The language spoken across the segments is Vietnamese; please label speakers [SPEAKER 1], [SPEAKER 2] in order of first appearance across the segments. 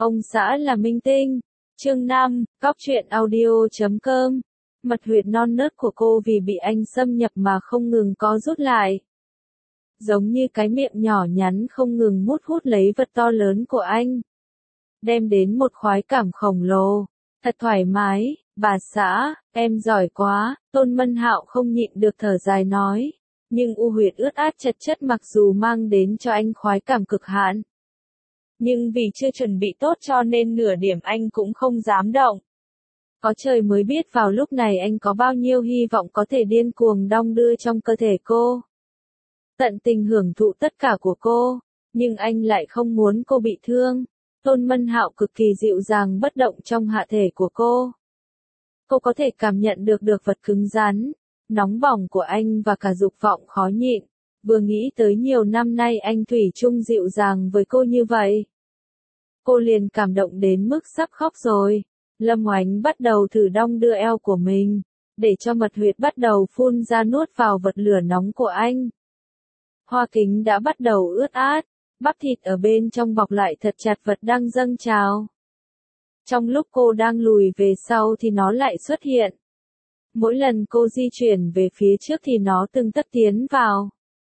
[SPEAKER 1] Ông xã là minh tinh. Chương 5, Góc truyện audio.com. Mật huyệt non nớt của cô vì bị anh xâm nhập mà không ngừng co rút lại. Giống như cái miệng nhỏ nhắn không ngừng hút lấy vật to lớn của anh. Đem đến một khoái cảm khổng lồ. Thật thoải mái, bà xã, em giỏi quá, Tôn Mân Hạo không nhịn được thở dài nói. Nhưng u huyệt ướt át chật chất mặc dù mang đến cho anh khoái cảm cực hạn. Nhưng vì chưa chuẩn bị tốt cho nên nửa điểm anh cũng không dám động. Có trời mới biết vào lúc này anh có bao nhiêu hy vọng có thể điên cuồng đong đưa trong cơ thể cô. Tận tình hưởng thụ tất cả của cô, nhưng anh lại không muốn cô bị thương. Tôn Mân Hạo cực kỳ dịu dàng bất động trong hạ thể của cô. Cô có thể cảm nhận được vật cứng rắn, nóng bỏng của anh và cả dục vọng khó nhịn. Vừa nghĩ tới nhiều năm nay anh thủy chung dịu dàng với cô như vậy. Cô liền cảm động đến mức sắp khóc rồi. Lâm Oánh bắt đầu thử đong đưa eo của mình, để cho mật huyệt bắt đầu phun ra nuốt vào vật lửa nóng của anh. Hoa kính đã bắt đầu ướt át, bắp thịt ở bên trong bọc lại thật chặt vật đang dâng trào. Trong lúc cô đang lùi về sau thì nó lại xuất hiện. Mỗi lần cô di chuyển về phía trước thì nó từng tấc tiến vào.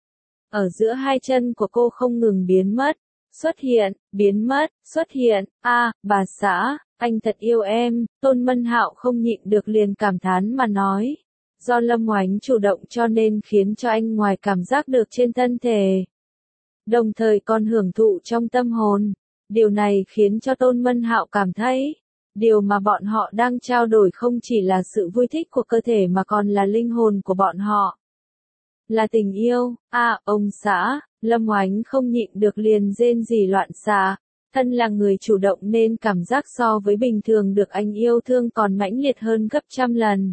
[SPEAKER 1] Ở giữa hai chân của cô không ngừng biến mất, xuất hiện, biến mất, xuất hiện. Bà xã, anh thật yêu em. Tôn Mân Hạo không nhịn được liền cảm thán mà nói. Do Lâm Oánh chủ động cho nên khiến cho anh ngoài cảm giác được trên thân thể, đồng thời còn hưởng thụ trong tâm hồn. Điều này khiến cho Tôn Mân Hạo cảm thấy, điều mà bọn họ đang trao đổi không chỉ là sự vui thích của cơ thể mà còn là linh hồn của bọn họ. Là tình yêu. Ông xã, Lâm Oánh không nhịn được liền rên rỉ loạn xạ. Thân là người chủ động nên cảm giác so với bình thường được anh yêu thương còn mãnh liệt hơn gấp trăm lần.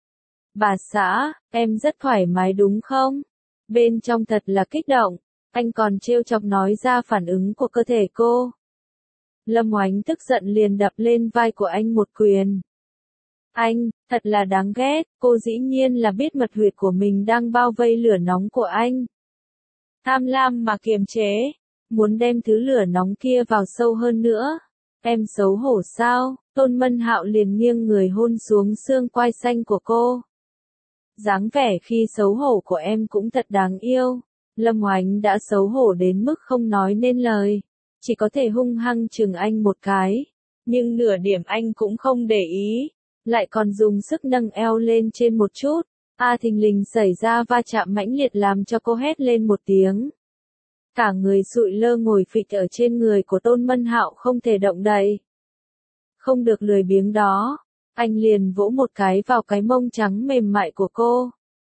[SPEAKER 1] Bà xã, em rất thoải mái đúng không? Bên trong thật là kích động. Anh còn trêu chọc nói ra phản ứng của cơ thể cô. Lâm Oánh tức giận liền đập lên vai của anh một quyền. Anh, thật là đáng ghét, cô dĩ nhiên là biết mật huyệt của mình đang bao vây lửa nóng của anh. Tham lam mà kiềm chế, muốn đem thứ lửa nóng kia vào sâu hơn nữa. Em xấu hổ sao? Tôn Mân Hạo liền nghiêng người hôn xuống xương quai xanh của cô. Dáng vẻ khi xấu hổ của em cũng thật đáng yêu. Lâm Oánh đã xấu hổ đến mức không nói nên lời, chỉ có thể hung hăng chừng anh một cái, nhưng nửa điểm anh cũng không để ý, lại còn dùng sức nâng eo lên trên một chút. Thình lình xảy ra va chạm mãnh liệt làm cho cô hét lên một tiếng. Cả người sụi lơ ngồi phịch ở trên người của Tôn Mân Hạo không thể động đậy. Không được lười biếng đó, anh liền vỗ một cái vào cái mông trắng mềm mại của cô.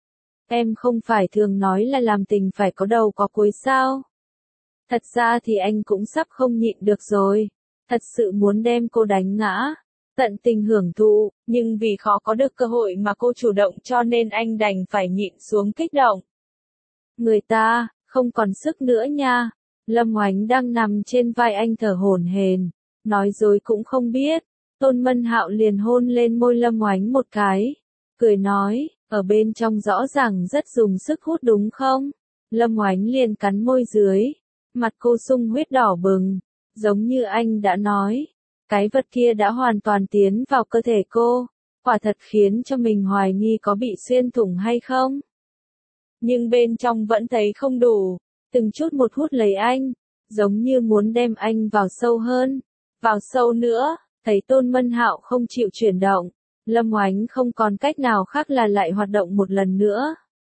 [SPEAKER 1] Em không phải thường nói là làm tình phải có đầu có cuối sao? Thật ra thì anh cũng sắp không nhịn được rồi. Thật sự muốn đem cô đánh ngã. Tận tình hưởng thụ, nhưng vì khó có được cơ hội mà cô chủ động cho nên anh đành phải nhịn xuống kích động. Người ta, không còn sức nữa nha. Lâm Oánh đang nằm trên vai anh thở hổn hển, nói dối cũng không biết. Tôn Mân Hạo liền hôn lên môi Lâm Oánh một cái, cười nói, ở bên trong rõ ràng rất dùng sức hút đúng không? Lâm Oánh liền cắn môi dưới, mặt cô sung huyết đỏ bừng, giống như anh đã nói, cái vật kia đã hoàn toàn tiến vào cơ thể cô, quả thật khiến cho mình hoài nghi có bị xuyên thủng hay không. Nhưng bên trong vẫn thấy không đủ, từng chút một hút lấy anh, giống như muốn đem anh vào sâu hơn, vào sâu nữa. Thấy Tôn Mân Hạo không chịu chuyển động, Lâm Oánh không còn cách nào khác là lại hoạt động một lần nữa.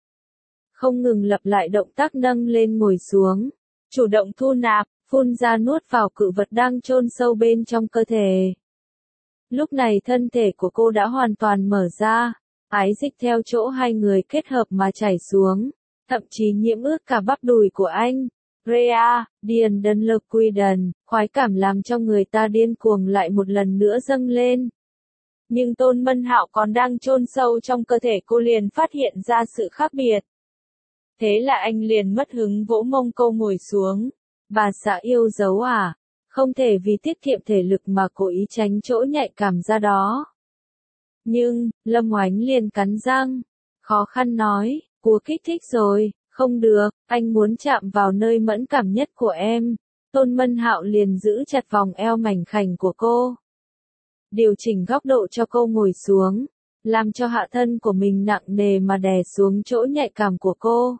[SPEAKER 1] Không ngừng lặp lại động tác nâng lên ngồi xuống, chủ động thu nạp, phun ra nuốt vào cự vật đang chôn sâu bên trong cơ thể. Lúc này thân thể của cô đã hoàn toàn mở ra, ái dịch theo chỗ hai người kết hợp mà chảy xuống, thậm chí nhiễm ướt cả bắp đùi của anh. Rhea, Điền Đơn Lực Quy Đần, khoái cảm làm cho người ta điên cuồng lại một lần nữa dâng lên. Nhưng Tôn Mân Hạo còn đang chôn sâu trong cơ thể cô liền phát hiện ra sự khác biệt. Thế là anh liền mất hứng vỗ mông cô ngồi xuống. Bà xã yêu dấu à? Không thể vì tiết kiệm thể lực mà cố ý tránh chỗ nhạy cảm ra đó. Nhưng, Lâm Oánh liền cắn răng, khó khăn nói, cua kích thích rồi. Không được, anh muốn chạm vào nơi mẫn cảm nhất của em. Tôn Mân Hạo liền giữ chặt vòng eo mảnh khảnh của cô. Điều chỉnh góc độ cho cô ngồi xuống, làm cho hạ thân của mình nặng nề mà đè xuống chỗ nhạy cảm của cô.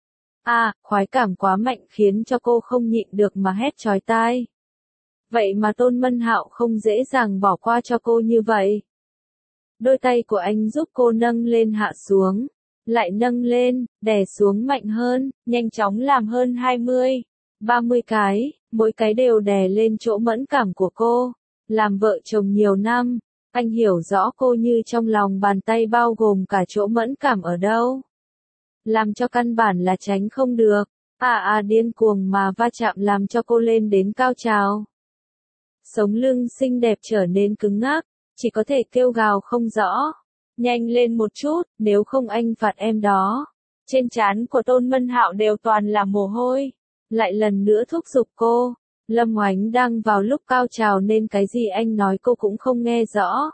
[SPEAKER 1] Khoái cảm quá mạnh khiến cho cô không nhịn được mà hét chói tai. Vậy mà Tôn Mân Hạo không dễ dàng bỏ qua cho cô như vậy. Đôi tay của anh giúp cô nâng lên hạ xuống, lại nâng lên, đè xuống mạnh hơn, nhanh chóng làm hơn 20, 30 cái, mỗi cái đều đè lên chỗ mẫn cảm của cô. Làm vợ chồng nhiều năm, anh hiểu rõ cô như trong lòng bàn tay bao gồm cả chỗ mẫn cảm ở đâu. Làm cho căn bản là tránh không được. Điên cuồng mà va chạm làm cho cô lên đến cao trào. Sống lưng xinh đẹp trở nên cứng ngắc, chỉ có thể kêu gào không rõ. Nhanh lên một chút, nếu không anh phạt em đó. Trên trán của Tôn Mân Hạo đều toàn là mồ hôi. Lại lần nữa thúc giục cô. Lâm Oánh đang vào lúc cao trào nên cái gì anh nói cô cũng không nghe rõ.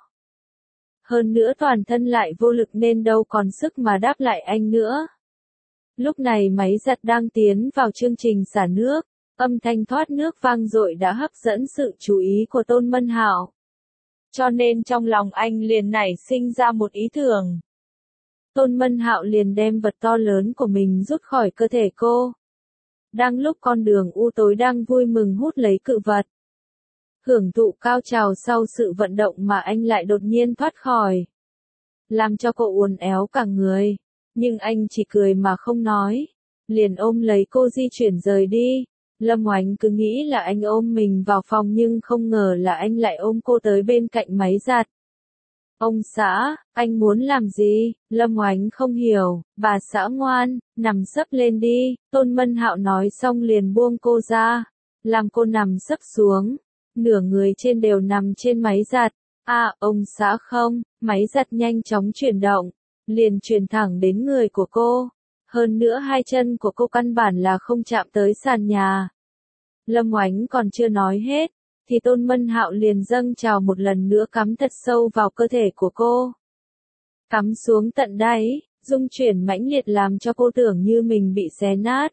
[SPEAKER 1] Hơn nữa toàn thân lại vô lực nên đâu còn sức mà đáp lại anh nữa. Lúc này máy giặt đang tiến vào chương trình xả nước, âm thanh thoát nước vang dội đã hấp dẫn sự chú ý của Tôn Mân Hạo. Cho nên trong lòng anh liền nảy sinh ra một ý tưởng. Tôn Mân Hạo liền đem vật to lớn của mình rút khỏi cơ thể cô. Đang lúc con đường u tối đang vui mừng hút lấy cự vật. Hưởng thụ cao trào sau sự vận động mà anh lại đột nhiên thoát khỏi. Làm cho cô uốn éo cả người. Nhưng anh chỉ cười mà không nói. Liền ôm lấy cô di chuyển rời đi. Lâm Oánh cứ nghĩ là anh ôm mình vào phòng nhưng không ngờ là anh lại ôm cô tới bên cạnh máy giặt. Ông xã, anh muốn làm gì? Lâm Oánh không hiểu. Bà xã ngoan, nằm sấp lên đi. Tôn Mân Hạo nói xong liền buông cô ra. Làm cô nằm sấp xuống. Nửa người trên đều nằm trên máy giặt. Ông xã không. Máy giặt nhanh chóng chuyển động. Liền truyền thẳng đến người của cô. Hơn nữa hai chân của cô căn bản là không chạm tới sàn nhà. Lâm Oánh còn chưa nói hết, thì Tôn Mân Hạo liền dâng trào một lần nữa cắm thật sâu vào cơ thể của cô. Cắm xuống tận đáy, rung chuyển mãnh liệt làm cho cô tưởng như mình bị xé nát.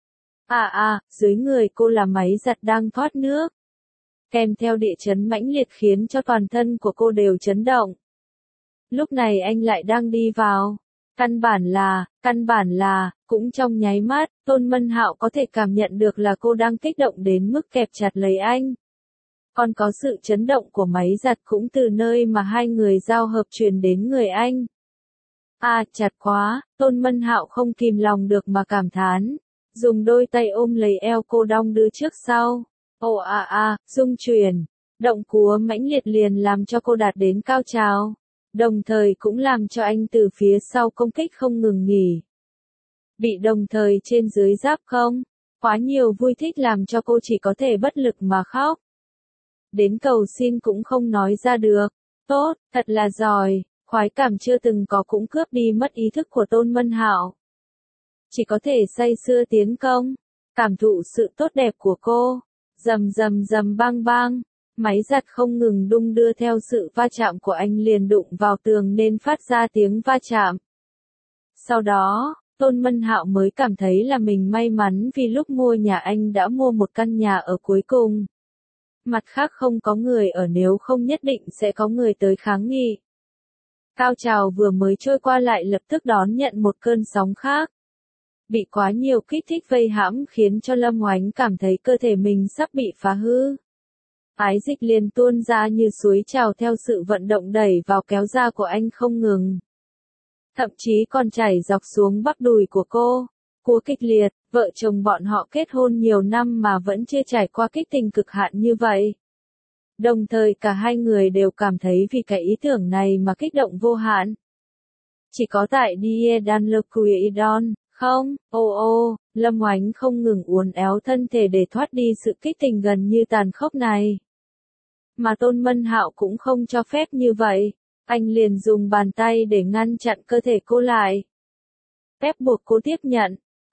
[SPEAKER 1] Dưới người cô là máy giặt đang thoát nước. Kèm theo địa chấn mãnh liệt khiến cho toàn thân của cô đều chấn động. Lúc này anh lại đang đi vào. Căn bản là, cũng trong nháy mắt, Tôn Mân Hạo có thể cảm nhận được là cô đang kích động đến mức kẹp chặt lấy anh. Còn có sự chấn động của máy giặt cũng từ nơi mà hai người giao hợp truyền đến người anh. Chặt quá, Tôn Mân Hạo không kìm lòng được mà cảm thán. Dùng đôi tay ôm lấy eo cô đong đưa trước sau. Rung chuyển. Động cúa mãnh liệt liền làm cho cô đạt đến cao trào. Đồng thời cũng làm cho anh từ phía sau công kích không ngừng nghỉ. Bị đồng thời trên dưới giáp không? Quá nhiều vui thích làm cho cô chỉ có thể bất lực mà khóc. Đến cầu xin cũng không nói ra được. Tốt, thật là giỏi, khoái cảm chưa từng có cũng cướp đi mất ý thức của Tôn Mân Hạo. Chỉ có thể say sưa tiến công, cảm thụ sự tốt đẹp của cô. Rầm rầm rầm bang bang. Máy giặt không ngừng đung đưa theo sự va chạm của anh liền đụng vào tường nên phát ra tiếng va chạm. Sau đó, Tôn Mân Hạo mới cảm thấy là mình may mắn vì lúc mua nhà anh đã mua một căn nhà ở cuối cùng. Mặt khác không có người ở nếu không nhất định sẽ có người tới kháng nghị. Cao trào vừa mới trôi qua lại lập tức đón nhận một cơn sóng khác. Bị quá nhiều kích thích vây hãm khiến cho Lâm Oánh cảm thấy cơ thể mình sắp bị phá hư. Ái dịch liền tuôn ra như suối trào theo sự vận động đẩy vào kéo ra của anh không ngừng. Thậm chí còn chảy dọc xuống bắp đùi của cô. Cua kịch liệt, vợ chồng bọn họ kết hôn nhiều năm mà vẫn chưa trải qua kích tình cực hạn như vậy. Đồng thời cả hai người đều cảm thấy vì cái ý tưởng này mà kích động vô hạn. Chỉ có tại Diedanlequidon, không, Lâm Oánh không ngừng uốn éo thân thể để thoát đi sự kích tình gần như tàn khốc này. Mà Tôn Mân Hạo cũng không cho phép như vậy, anh liền dùng bàn tay để ngăn chặn cơ thể cô lại. Ép buộc cô tiếp nhận.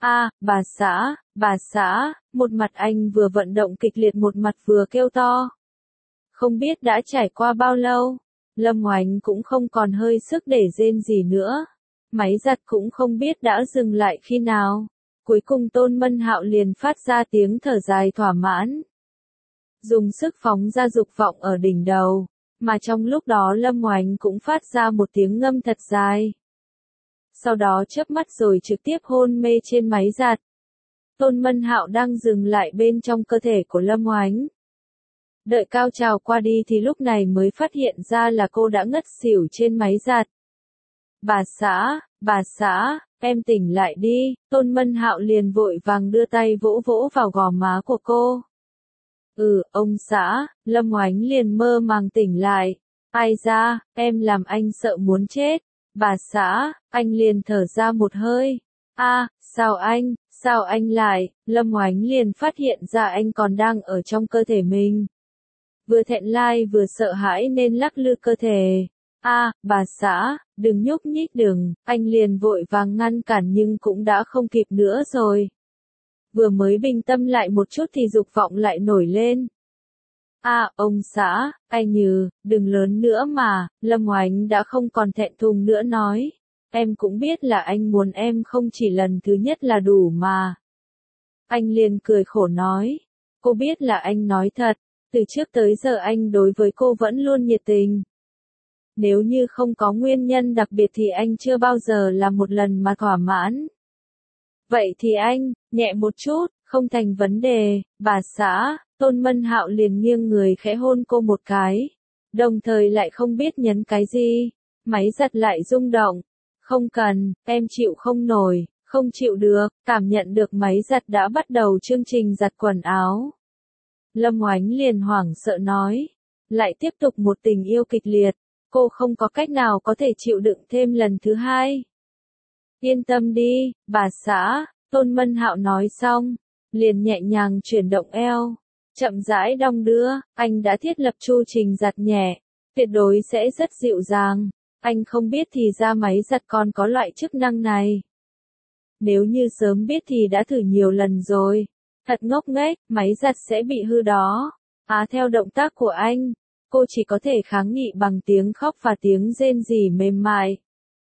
[SPEAKER 1] Bà xã, một mặt anh vừa vận động kịch liệt một mặt vừa kêu to. Không biết đã trải qua bao lâu, Lâm Oánh cũng không còn hơi sức để rên gì nữa. Máy giặt cũng không biết đã dừng lại khi nào. Cuối cùng Tôn Mân Hạo liền phát ra tiếng thở dài thỏa mãn. Dùng sức phóng ra dục vọng ở đỉnh đầu, mà trong lúc đó Lâm Oánh cũng phát ra một tiếng ngâm thật dài. Sau đó chớp mắt rồi trực tiếp hôn mê trên máy giặt. Tôn Mân Hạo đang dừng lại bên trong cơ thể của Lâm Oánh. Đợi cao trào qua đi thì lúc này mới phát hiện ra là cô đã ngất xỉu trên máy giặt. Bà xã, em tỉnh lại đi, Tôn Mân Hạo liền vội vàng đưa tay vỗ vỗ vào gò má của cô. Ông xã, Lâm Oánh liền mơ màng tỉnh lại. Ai da, em làm anh sợ muốn chết. Bà xã, anh liền thở ra một hơi. Sao anh lại, Lâm Oánh liền phát hiện ra anh còn đang ở trong cơ thể mình. Vừa thẹn lai vừa sợ hãi nên lắc lư cơ thể. Bà xã, đừng nhúc nhích đừng, anh liền vội vàng ngăn cản nhưng cũng đã không kịp nữa rồi. Vừa mới bình tâm lại một chút thì dục vọng lại nổi lên. Ông xã, anh đừng lớn nữa mà, Lâm Oánh đã không còn thẹn thùng nữa nói. Em cũng biết là anh muốn em không chỉ lần thứ nhất là đủ mà. Anh liền cười khổ nói. Cô biết là anh nói thật, từ trước tới giờ anh đối với cô vẫn luôn nhiệt tình. Nếu như không có nguyên nhân đặc biệt thì anh chưa bao giờ làm một lần mà thỏa mãn. Vậy thì anh, nhẹ một chút, không thành vấn đề, bà xã, Tôn Mân Hạo liền nghiêng người khẽ hôn cô một cái. Đồng thời lại không biết nhấn cái gì, máy giặt lại rung động. Không cần, em chịu không nổi, không chịu được, cảm nhận được máy giặt đã bắt đầu chương trình giặt quần áo. Lâm Oánh liền hoảng sợ nói, lại tiếp tục một tình yêu kịch liệt, cô không có cách nào có thể chịu đựng thêm lần thứ hai. Yên tâm đi, bà xã, Tôn Mân Hạo nói xong, liền nhẹ nhàng chuyển động eo, chậm rãi đong đưa, anh đã thiết lập chu trình giặt nhẹ, tuyệt đối sẽ rất dịu dàng. Anh không biết thì ra máy giặt còn có loại chức năng này. Nếu như sớm biết thì đã thử nhiều lần rồi. Thật ngốc nghếch, máy giặt sẽ bị hư đó. Theo động tác của anh, cô chỉ có thể kháng nghị bằng tiếng khóc và tiếng rên rỉ mềm mại.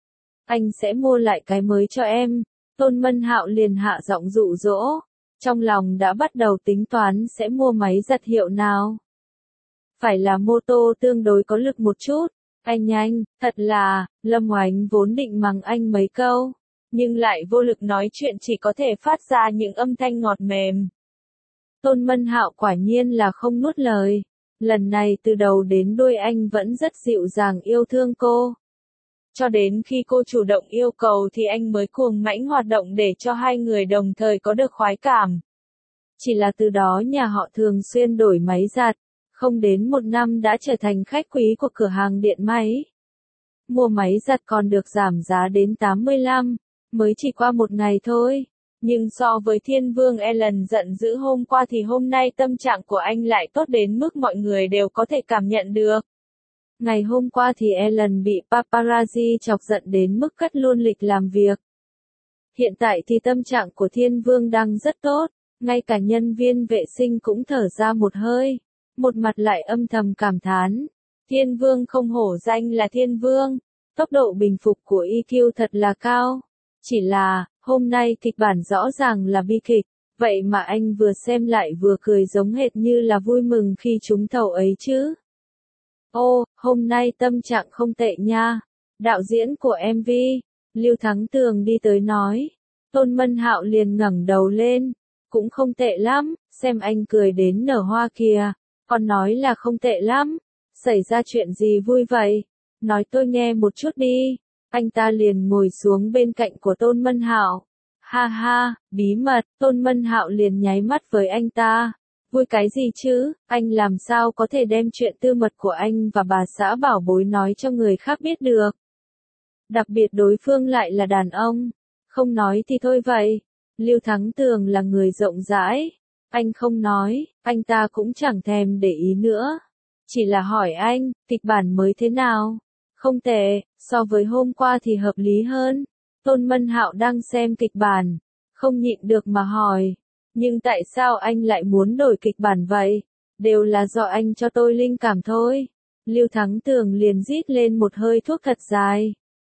[SPEAKER 1] Anh sẽ mua lại cái mới cho em. Tôn Mân Hạo liền hạ giọng dụ dỗ. Trong lòng đã bắt đầu tính toán sẽ mua máy giặt hiệu nào. Phải là mô tô tương đối có lực một chút. Anh, thật là, Lâm Oánh vốn định mắng anh mấy câu, nhưng lại vô lực nói chuyện chỉ có thể phát ra những âm thanh ngọt mềm. Tôn Mân Hạo quả nhiên là không nuốt lời. Lần này từ đầu đến đuôi anh vẫn rất dịu dàng yêu thương cô. Cho đến khi cô chủ động yêu cầu thì anh mới cuồng mãnh hoạt động để cho hai người đồng thời có được khoái cảm. Chỉ là từ đó nhà họ thường xuyên đổi máy giặt. Không đến một năm đã trở thành khách quý của cửa hàng điện máy. Mua máy giặt còn được giảm giá đến 85, mới chỉ qua một ngày thôi. Nhưng so với Thiên Vương Ellen giận dữ hôm qua thì hôm nay tâm trạng của anh lại tốt đến mức mọi người đều có thể cảm nhận được. Ngày hôm qua thì Ellen bị paparazzi chọc giận đến mức cắt luôn lịch làm việc. Hiện tại thì tâm trạng của Thiên Vương đang rất tốt, ngay cả nhân viên vệ sinh cũng thở ra một hơi. Một mặt lại âm thầm cảm thán. Thiên Vương không hổ danh là Thiên Vương. Tốc độ bình phục của EQ thật là cao. Chỉ là, hôm nay kịch bản rõ ràng là bi kịch. Vậy mà anh vừa xem lại vừa cười giống hệt như là vui mừng khi trúng thầu ấy chứ. Hôm nay tâm trạng không tệ nha. Đạo diễn của MV, Lưu Thắng Tường đi tới nói. Tôn Mân Hạo liền ngẩng đầu lên. Cũng không tệ lắm, xem anh cười đến nở hoa kìa. Còn nói là không tệ lắm. Xảy ra chuyện gì vui vậy? Nói tôi nghe một chút đi. Anh ta liền ngồi xuống bên cạnh của Tôn Mân Hạo. Ha, bí mật, Tôn Mân Hạo liền nháy mắt với anh ta. Vui cái gì chứ, anh làm sao có thể đem chuyện tư mật của anh và bà xã bảo bối nói cho người khác biết được. Đặc biệt đối phương lại là đàn ông. Không nói thì thôi vậy. Lưu Thắng Tường là người rộng rãi. Anh không nói, anh ta cũng chẳng thèm để ý nữa. Chỉ là hỏi anh, kịch bản mới thế nào? Không tệ, so với hôm qua thì hợp lý hơn. Tôn Mân Hạo đang xem kịch bản, không nhịn được mà hỏi. Nhưng tại sao anh lại muốn đổi kịch bản vậy? Đều là do anh cho tôi linh cảm thôi. Lưu Thắng Tường liền rít lên một hơi thuốc thật dài.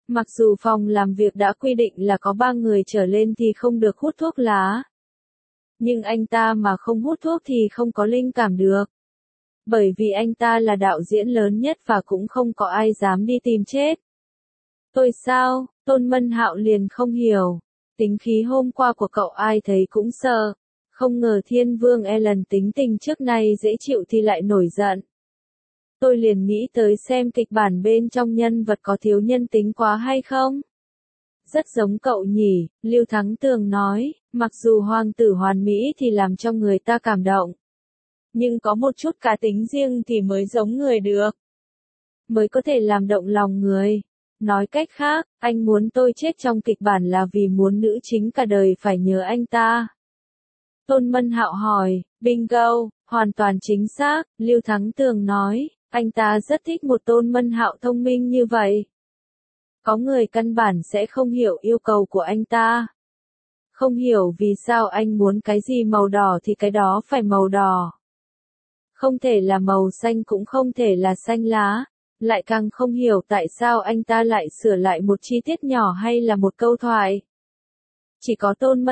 [SPEAKER 1] Mặc dù phòng làm việc đã quy định là có 3 người trở lên thì không được hút thuốc lá. Nhưng anh ta mà không hút thuốc thì không có linh cảm được. Bởi vì anh ta là đạo diễn lớn nhất và cũng không có ai dám đi tìm chết. Tôi sao? Tôn Mân Hạo liền không hiểu. Tính khí hôm qua của cậu ai thấy cũng sợ. Không ngờ Thiên Vương Ellen tính tình trước nay dễ chịu thì lại nổi giận. Tôi liền nghĩ tới xem kịch bản bên trong nhân vật có thiếu nhân tính quá hay không. Rất giống cậu nhỉ, Lưu Thắng Tường nói, mặc dù hoàng tử hoàn mỹ thì làm cho người ta cảm động. Nhưng có một chút cá tính riêng thì mới giống người được. Mới có thể làm động lòng người. Nói cách khác, anh muốn tôi chết trong kịch bản là vì muốn nữ chính cả đời phải nhớ anh ta. Tôn Mân Hạo hỏi, bingo, hoàn toàn chính xác, Lưu Thắng Tường nói, anh ta rất thích một Tôn Mân Hạo thông minh như vậy. Có người căn bản sẽ không hiểu yêu cầu của anh ta. Không hiểu vì sao anh muốn cái gì màu đỏ thì cái đó phải màu đỏ. Không thể là màu xanh cũng không thể là xanh lá. Lại càng không hiểu tại sao anh ta lại sửa lại một chi tiết nhỏ hay là một câu thoại. Chỉ có Tôn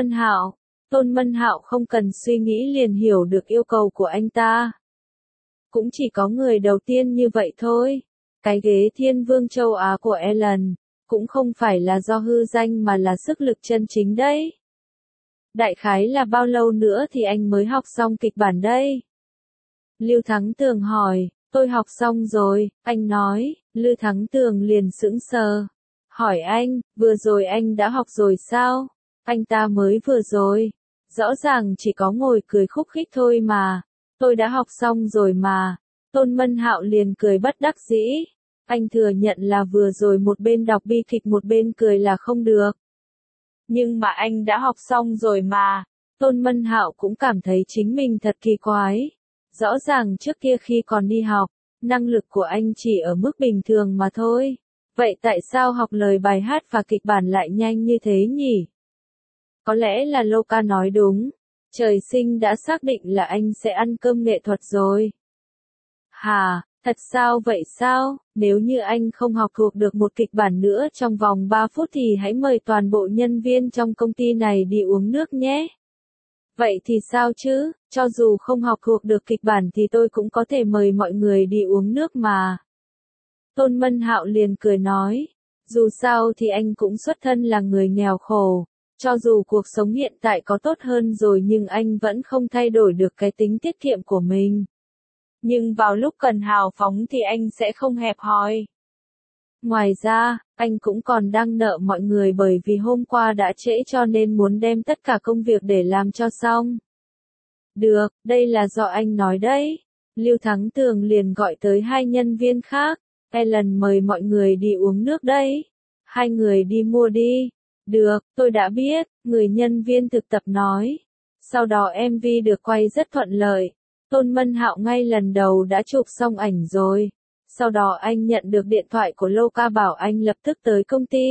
[SPEAKER 1] Mân Hạo không cần suy nghĩ liền hiểu được yêu cầu của anh ta. Cũng chỉ có người đầu tiên như vậy thôi. Cái ghế Thiên Vương châu Á của Ellen, cũng không phải là do hư danh mà là sức lực chân chính đấy. Đại khái là bao lâu nữa thì anh mới học xong kịch bản đây? Lưu Thắng Tường hỏi, tôi học xong rồi, anh nói, Lưu Thắng Tường liền sững sờ. Hỏi anh, vừa rồi anh đã học rồi sao? Anh ta mới vừa rồi. Rõ ràng chỉ có ngồi cười khúc khích thôi mà. Tôi đã học xong rồi mà. Tôn Mân Hạo liền cười bất đắc dĩ. Anh thừa nhận là vừa rồi một bên đọc bi kịch một bên cười là không được. Nhưng mà anh đã học xong rồi mà. Tôn Mân Hạo cũng cảm thấy chính mình thật kỳ quái. Rõ ràng trước kia khi còn đi học, năng lực của anh chỉ ở mức bình thường mà thôi. Vậy tại sao học lời bài hát và kịch bản lại nhanh như thế nhỉ? Có lẽ là Loka nói đúng. Trời sinh đã xác định là anh sẽ ăn cơm nghệ thuật rồi. Hà, thật sao vậy sao? Nếu như anh không học thuộc được một kịch bản nữa trong vòng 3 phút thì hãy mời toàn bộ nhân viên trong công ty này đi uống nước nhé. Vậy thì sao chứ, cho dù không học thuộc được kịch bản thì tôi cũng có thể mời mọi người đi uống nước mà. Tôn Mân Hạo liền cười nói, dù sao thì anh cũng xuất thân là người nghèo khổ, cho dù cuộc sống hiện tại có tốt hơn rồi nhưng anh vẫn không thay đổi được cái tính tiết kiệm của mình. Nhưng vào lúc cần hào phóng thì anh sẽ không hẹp hòi. Ngoài ra, anh cũng còn đang nợ mọi người bởi vì hôm qua đã trễ cho nên muốn đem tất cả công việc để làm cho xong. Được, đây là do anh nói đấy. Lưu Thắng Tường liền gọi tới 2 nhân viên khác. Ellen mời mọi người đi uống nước đấy. 2 người đi mua đi. Được, tôi đã biết, người nhân viên thực tập nói. Sau đó MV được quay rất thuận lợi. Tôn Mân Hạo ngay lần đầu đã chụp xong ảnh rồi. Sau đó anh nhận được điện thoại của Loka bảo anh lập tức tới công ty.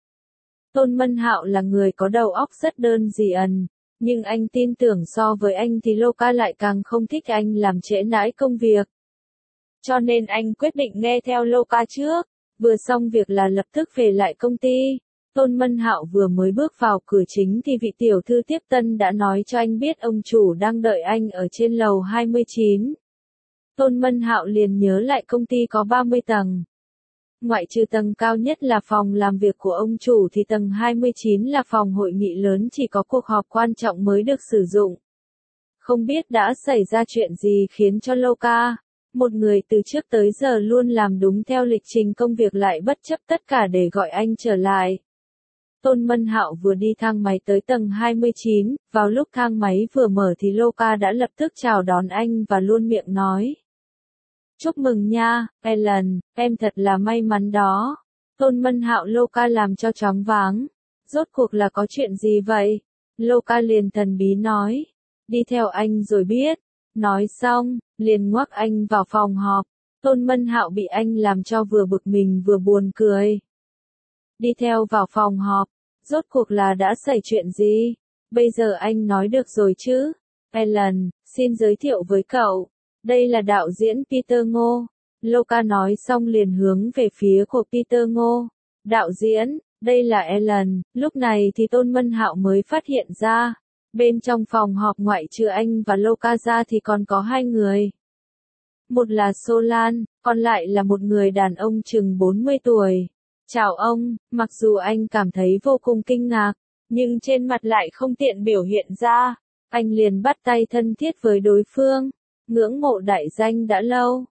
[SPEAKER 1] Tôn Mân Hạo là người có đầu óc rất đơn giản, nhưng anh tin tưởng so với anh thì Loka lại càng không thích anh làm trễ nải công việc. Cho nên anh quyết định nghe theo Loka trước, vừa xong việc là lập tức về lại công ty. Tôn Mân Hạo vừa mới bước vào cửa chính thì vị tiểu thư tiếp tân đã nói cho anh biết ông chủ đang đợi anh ở trên lầu 29. Tôn Mân Hạo liền nhớ lại công ty có 30 tầng. Ngoại trừ tầng cao nhất là phòng làm việc của ông chủ thì tầng 29 là phòng hội nghị lớn chỉ có cuộc họp quan trọng mới được sử dụng. Không biết đã xảy ra chuyện gì khiến cho Loka, một người từ trước tới giờ luôn làm đúng theo lịch trình công việc lại bất chấp tất cả để gọi anh trở lại. Tôn Mân Hạo vừa đi thang máy tới tầng 29, vào lúc thang máy vừa mở thì Loka đã lập tức chào đón anh và luôn miệng nói. Chúc mừng nha, Ellen, em thật là may mắn đó. Tôn Mân Hạo Loka làm cho choáng váng. Rốt cuộc là có chuyện gì vậy? Loka liền thần bí nói. Đi theo anh rồi biết. Nói xong, liền ngoắc anh vào phòng họp. Tôn Mân Hạo bị anh làm cho vừa bực mình vừa buồn cười. Đi theo vào phòng họp. Rốt cuộc là đã xảy chuyện gì? Bây giờ anh nói được rồi chứ? Ellen, xin giới thiệu với cậu. Đây là đạo diễn Peter Ngô. Loka nói xong liền hướng về phía của Peter Ngô. đạo diễn, đây là Ellen. Lúc này thì Tôn Mân Hạo mới phát hiện ra, bên trong phòng họp ngoại trừ anh và Loka ra thì còn có hai người. Một là Solan, còn lại là một người đàn ông chừng 40 tuổi. Chào ông, mặc dù anh cảm thấy vô cùng kinh ngạc, nhưng trên mặt lại không tiện biểu hiện ra. Anh liền bắt tay thân thiết với đối phương. Ngưỡng mộ đại danh đã lâu.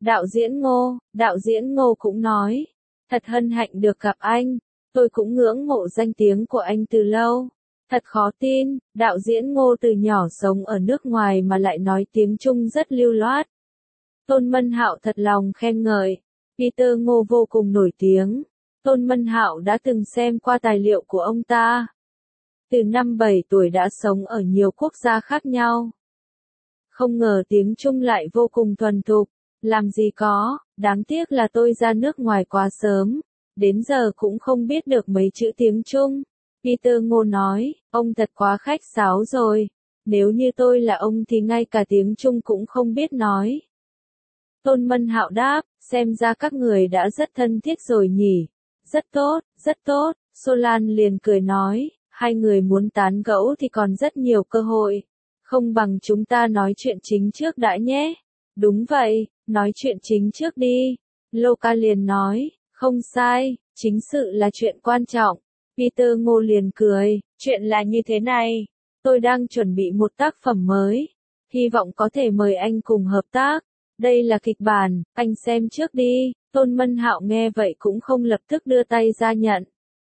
[SPEAKER 1] Đạo diễn Ngô cũng nói. Thật hân hạnh được gặp anh. Tôi cũng ngưỡng mộ danh tiếng của anh từ lâu. Thật khó tin, đạo diễn Ngô từ nhỏ sống ở nước ngoài mà lại nói tiếng Trung rất lưu loát. Tôn Mân Hạo thật lòng khen ngợi. Peter Ngô vô cùng nổi tiếng. Tôn Mân Hạo đã từng xem qua tài liệu của ông ta. Từ năm 7 tuổi đã sống ở nhiều quốc gia khác nhau. Không ngờ tiếng Trung lại vô cùng thuần thục. Làm gì có, đáng tiếc là tôi ra nước ngoài quá sớm. Đến giờ cũng không biết được mấy chữ tiếng Trung. Peter Ngô nói, ông thật quá khách sáo rồi. Nếu như tôi là ông thì ngay cả tiếng Trung cũng không biết nói. Tôn Mân Hạo đáp, xem ra các người đã rất thân thiết rồi nhỉ. Rất tốt, rất tốt. Solan liền cười nói, hai người muốn tán gẫu thì còn rất nhiều cơ hội. Không bằng chúng ta nói chuyện chính trước đã nhé. Đúng vậy, nói chuyện chính trước đi. Loka liền nói, không sai, chính sự là chuyện quan trọng. Peter Ngô liền cười, chuyện là như thế này. Tôi đang chuẩn bị một tác phẩm mới. Hy vọng có thể mời anh cùng hợp tác. Đây là kịch bản, anh xem trước đi. Tôn Mân Hạo nghe vậy cũng không lập tức đưa tay ra nhận.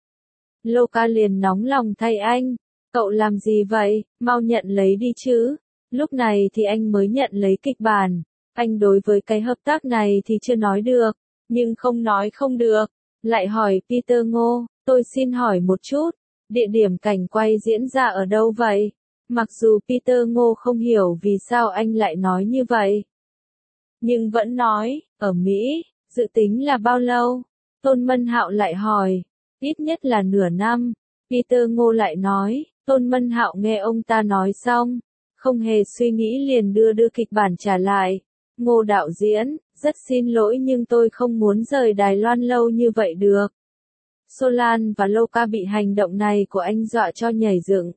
[SPEAKER 1] Loka liền nóng lòng thay anh. Cậu làm gì vậy, mau nhận lấy đi chứ. Lúc này thì anh mới nhận lấy kịch bản. Anh đối với cái hợp tác này thì chưa nói được, nhưng không nói không được. Lại hỏi Peter Ngô, tôi xin hỏi một chút, địa điểm cảnh quay diễn ra ở đâu vậy? Mặc dù Peter Ngô không hiểu vì sao anh lại nói như vậy, nhưng vẫn nói, ở Mỹ, dự tính là bao lâu? Tôn Mân Hạo lại hỏi, ít nhất là nửa năm. Peter Ngô lại nói, Tôn Mân Hạo nghe ông ta nói xong, không hề suy nghĩ liền đưa kịch bản trả lại. Ngô đạo diễn, rất xin lỗi nhưng tôi không muốn rời Đài Loan lâu như vậy được. Solan và Loka bị hành động này của anh dọa cho nhảy dựng.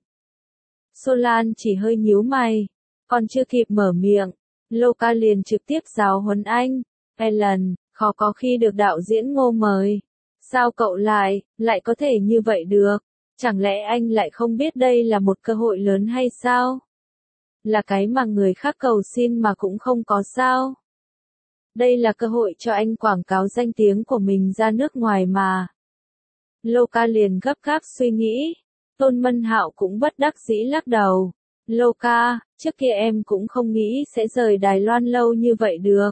[SPEAKER 1] Solan chỉ hơi nhíu mày, còn chưa kịp mở miệng, Loka liền trực tiếp giáo huấn anh. Ellen, khó có khi được đạo diễn Ngô mời. Sao cậu lại có thể như vậy được? Chẳng lẽ anh lại không biết đây là một cơ hội lớn hay sao? Là cái mà người khác cầu xin mà cũng không có sao? Đây là cơ hội cho anh quảng cáo danh tiếng của mình ra nước ngoài mà. Loka liền gấp gáp suy nghĩ. Tôn Mân Hạo cũng bất đắc dĩ lắc đầu. Loka, trước kia em cũng không nghĩ sẽ rời Đài Loan lâu như vậy được.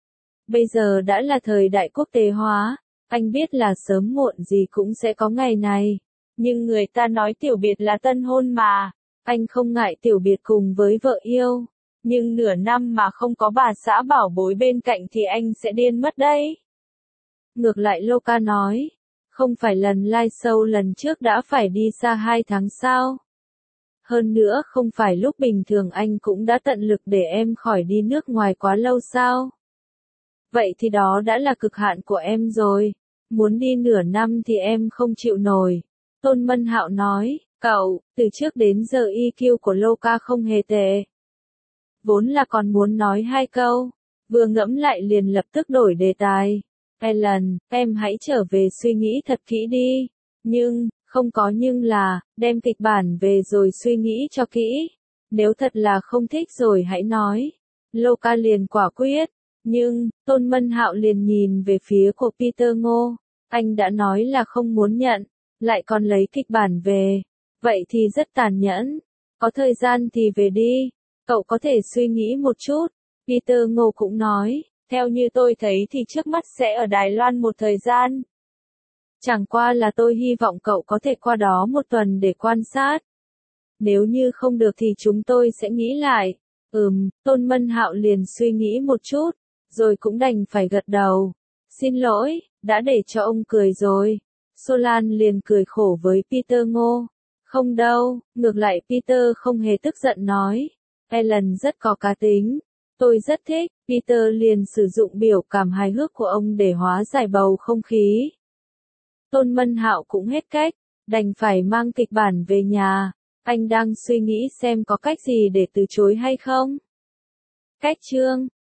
[SPEAKER 1] Bây giờ đã là thời đại quốc tế hóa, anh biết là sớm muộn gì cũng sẽ có ngày này. Nhưng người ta nói tiểu biệt là tân hôn mà. Anh không ngại tiểu biệt cùng với vợ yêu. Nhưng nửa năm mà không có bà xã bảo bối bên cạnh thì anh sẽ điên mất đấy. Ngược lại Loka nói, không phải lần live show lần trước đã phải đi xa 2 tháng sao? Hơn nữa không phải lúc bình thường anh cũng đã tận lực để em khỏi đi nước ngoài quá lâu sao? Vậy thì đó đã là cực hạn của em rồi. Muốn đi nửa năm thì em không chịu nổi. Tôn Mân Hạo nói, cậu, từ trước đến giờ EQ của Loka không hề tệ. Vốn là còn muốn nói 2 câu, vừa ngẫm lại liền lập tức đổi đề tài. Ellen, em hãy trở về suy nghĩ thật kỹ đi. Nhưng, không có nhưng là, đem kịch bản về rồi suy nghĩ cho kỹ. Nếu thật là không thích rồi hãy nói. Loka liền quả quyết. Nhưng, Tôn Mân Hạo liền nhìn về phía của Peter Ngô. Anh đã nói là không muốn nhận, lại còn lấy kịch bản về. Vậy thì rất tàn nhẫn. Có thời gian thì về đi. Cậu có thể suy nghĩ một chút. Peter Ngô cũng nói, theo như tôi thấy thì trước mắt sẽ ở Đài Loan một thời gian. Chẳng qua là tôi hy vọng cậu có thể qua đó một tuần để quan sát. Nếu như không được thì chúng tôi sẽ nghĩ lại. Tôn Mân Hạo liền suy nghĩ một chút, rồi cũng đành phải gật đầu. Xin lỗi, đã để cho ông cười rồi. Solan liền cười khổ với Peter Ngô. Không đâu, ngược lại Peter không hề tức giận nói. Ellen rất có cá tính. Tôi rất thích. Peter liền sử dụng biểu cảm hài hước của ông để hóa giải bầu không khí. Tôn Mân Hạo cũng hết cách, đành phải mang kịch bản về nhà. Anh đang suy nghĩ xem có cách gì để từ chối hay không. Cách chương